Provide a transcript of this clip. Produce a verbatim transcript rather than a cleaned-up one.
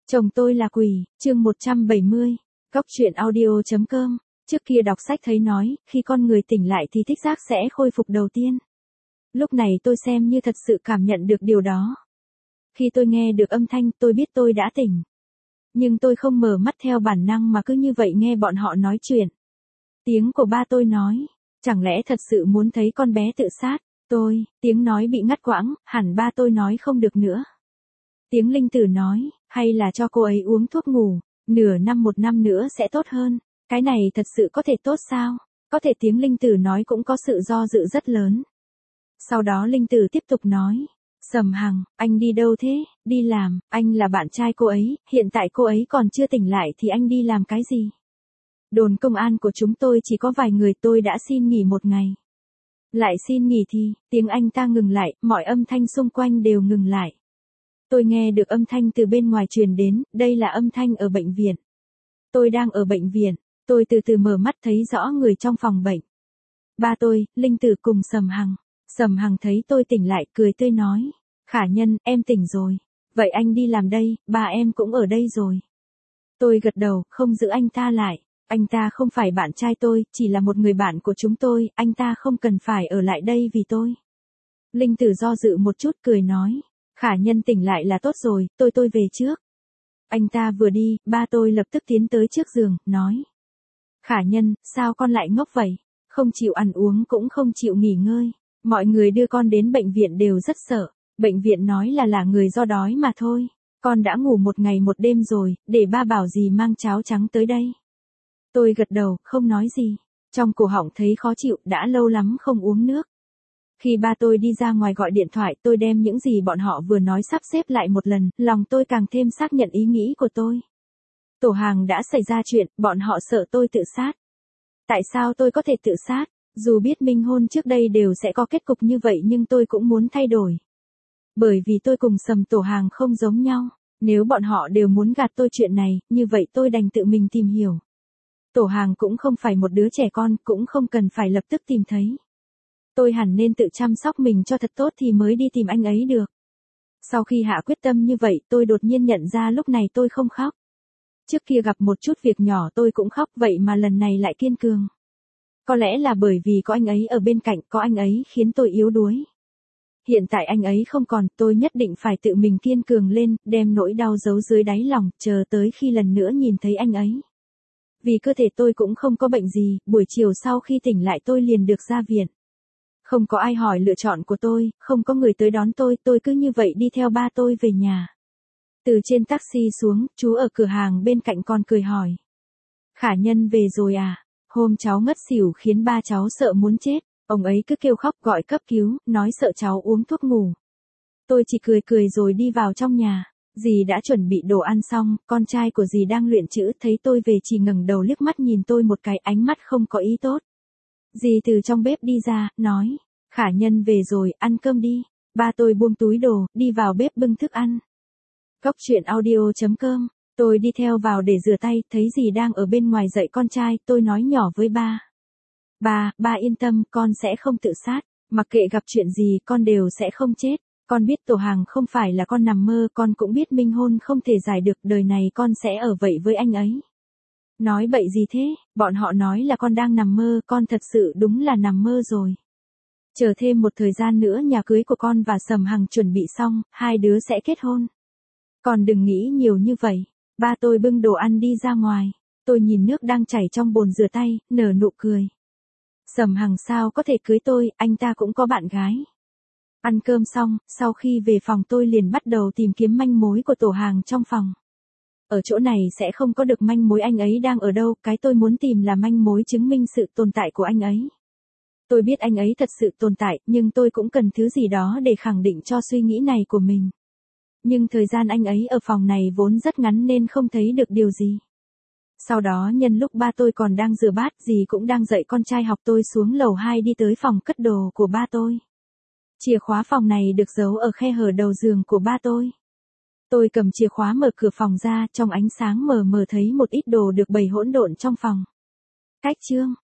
Chồng tôi là quỷ, chương một trăm bảy mươi, Góc truyện audio chấm com. Trước kia đọc sách thấy nói, khi con người tỉnh lại thì thích giác sẽ khôi phục đầu tiên. Lúc này tôi xem như thật sự cảm nhận được điều đó. Khi tôi nghe được âm thanh, tôi biết tôi đã tỉnh. Nhưng tôi không mở mắt theo bản năng mà cứ như vậy nghe bọn họ nói chuyện. Tiếng của ba tôi nói, chẳng lẽ thật sự muốn thấy con bé tự sát? Tôi, tiếng nói bị ngắt quãng, hẳn ba tôi nói không được nữa. Tiếng linh tử nói, hay là cho cô ấy uống thuốc ngủ, nửa năm một năm nữa sẽ tốt hơn. Cái này thật sự có thể tốt sao? Có thể tiếng linh tử nói cũng có sự do dự rất lớn. Sau đó linh tử tiếp tục nói, Sầm Hằng, anh đi đâu thế? Đi làm, anh là bạn trai cô ấy, hiện tại cô ấy còn chưa tỉnh lại thì anh đi làm cái gì? Đồn công an của chúng tôi chỉ có vài người, tôi đã xin nghỉ một ngày. Lại xin nghỉ thì, tiếng anh ta ngừng lại, mọi âm thanh xung quanh đều ngừng lại. Tôi nghe được âm thanh từ bên ngoài truyền đến, đây là âm thanh ở bệnh viện. Tôi đang ở bệnh viện, tôi từ từ mở mắt thấy rõ người trong phòng bệnh. Ba tôi, linh tử cùng Sầm Hằng. Sầm Hằng thấy tôi tỉnh lại, cười tươi nói, Khả Nhân, em tỉnh rồi. Vậy anh đi làm đây, ba em cũng ở đây rồi. Tôi gật đầu, không giữ anh ta lại. Anh ta không phải bạn trai tôi, chỉ là một người bạn của chúng tôi, anh ta không cần phải ở lại đây vì tôi. Linh tử do dự một chút cười nói, Khả Nhân tỉnh lại là tốt rồi, tôi tôi về trước. Anh ta vừa đi, ba tôi lập tức tiến tới trước giường, nói. Khả Nhân, sao con lại ngốc vậy? Không chịu ăn uống cũng không chịu nghỉ ngơi. Mọi người đưa con đến bệnh viện đều rất sợ. Bệnh viện nói là là người do đói mà thôi. Con đã ngủ một ngày một đêm rồi, để ba bảo gì mang cháo trắng tới đây. Tôi gật đầu, không nói gì. Trong cổ họng thấy khó chịu, đã lâu lắm không uống nước. Khi ba tôi đi ra ngoài gọi điện thoại, tôi đem những gì bọn họ vừa nói sắp xếp lại một lần, lòng tôi càng thêm xác nhận ý nghĩ của tôi. Tổ hàng đã xảy ra chuyện, bọn họ sợ tôi tự sát. Tại sao tôi có thể tự sát? Dù biết minh hôn trước đây đều sẽ có kết cục như vậy nhưng tôi cũng muốn thay đổi. Bởi vì tôi cùng Sầm tổ hàng không giống nhau. Nếu bọn họ đều muốn gạt tôi chuyện này, như vậy tôi đành tự mình tìm hiểu. Tổ hàng cũng không phải một đứa trẻ con, cũng không cần phải lập tức tìm thấy. Tôi hẳn nên tự chăm sóc mình cho thật tốt thì mới đi tìm anh ấy được. Sau khi hạ quyết tâm như vậy, tôi đột nhiên nhận ra lúc này tôi không khóc. Trước kia gặp một chút việc nhỏ tôi cũng khóc, vậy mà lần này lại kiên cường. Có lẽ là bởi vì có anh ấy ở bên cạnh, có anh ấy khiến tôi yếu đuối. Hiện tại anh ấy không còn, tôi nhất định phải tự mình kiên cường lên, đem nỗi đau giấu dưới đáy lòng, chờ tới khi lần nữa nhìn thấy anh ấy. Vì cơ thể tôi cũng không có bệnh gì, buổi chiều sau khi tỉnh lại tôi liền được ra viện. Không có ai hỏi lựa chọn của tôi, không có người tới đón tôi, tôi cứ như vậy đi theo ba tôi về nhà. Từ trên taxi xuống, chú ở cửa hàng bên cạnh còn cười hỏi. Khả Nhân về rồi à? Hôm cháu ngất xỉu khiến ba cháu sợ muốn chết, ông ấy cứ kêu khóc gọi cấp cứu, nói sợ cháu uống thuốc ngủ. Tôi chỉ cười cười rồi đi vào trong nhà. Dì đã chuẩn bị đồ ăn xong, con trai của dì đang luyện chữ, thấy tôi về chỉ ngẩng đầu liếc mắt nhìn tôi một cái, ánh mắt không có ý tốt. Dì từ trong bếp đi ra, nói, Khả Nhân về rồi, ăn cơm đi. Ba tôi buông túi đồ, đi vào bếp bưng thức ăn. Góc truyện audio chấm com, tôi đi theo vào để rửa tay, thấy dì đang ở bên ngoài dạy con trai, tôi nói nhỏ với ba. Ba, ba yên tâm, con sẽ không tự sát, mặc kệ gặp chuyện gì con đều sẽ không chết. Con biết tổ hàng không phải là con nằm mơ, con cũng biết minh hôn không thể giải được, đời này con sẽ ở vậy với anh ấy. Nói bậy gì thế, bọn họ nói là con đang nằm mơ, con thật sự đúng là nằm mơ rồi. Chờ thêm một thời gian nữa nhà cưới của con và Sầm Hằng chuẩn bị xong, hai đứa sẽ kết hôn. Con đừng nghĩ nhiều như vậy. Ba tôi bưng đồ ăn đi ra ngoài, tôi nhìn nước đang chảy trong bồn rửa tay, nở nụ cười. Sầm Hằng sao có thể cưới tôi, anh ta cũng có bạn gái. Ăn cơm xong, sau khi về phòng tôi liền bắt đầu tìm kiếm manh mối của tổ hàng trong phòng. Ở chỗ này sẽ không có được manh mối anh ấy đang ở đâu, cái tôi muốn tìm là manh mối chứng minh sự tồn tại của anh ấy. Tôi biết anh ấy thật sự tồn tại, nhưng tôi cũng cần thứ gì đó để khẳng định cho suy nghĩ này của mình. Nhưng thời gian anh ấy ở phòng này vốn rất ngắn nên không thấy được điều gì. Sau đó nhân lúc ba tôi còn đang rửa bát, dì cũng đang dạy con trai học, tôi xuống lầu hai đi tới phòng cất đồ của ba tôi. Chìa khóa phòng này được giấu ở khe hở đầu giường của ba tôi. Tôi cầm chìa khóa mở cửa phòng ra, trong ánh sáng mờ mờ thấy một ít đồ được bày hỗn độn trong phòng. Cách chương.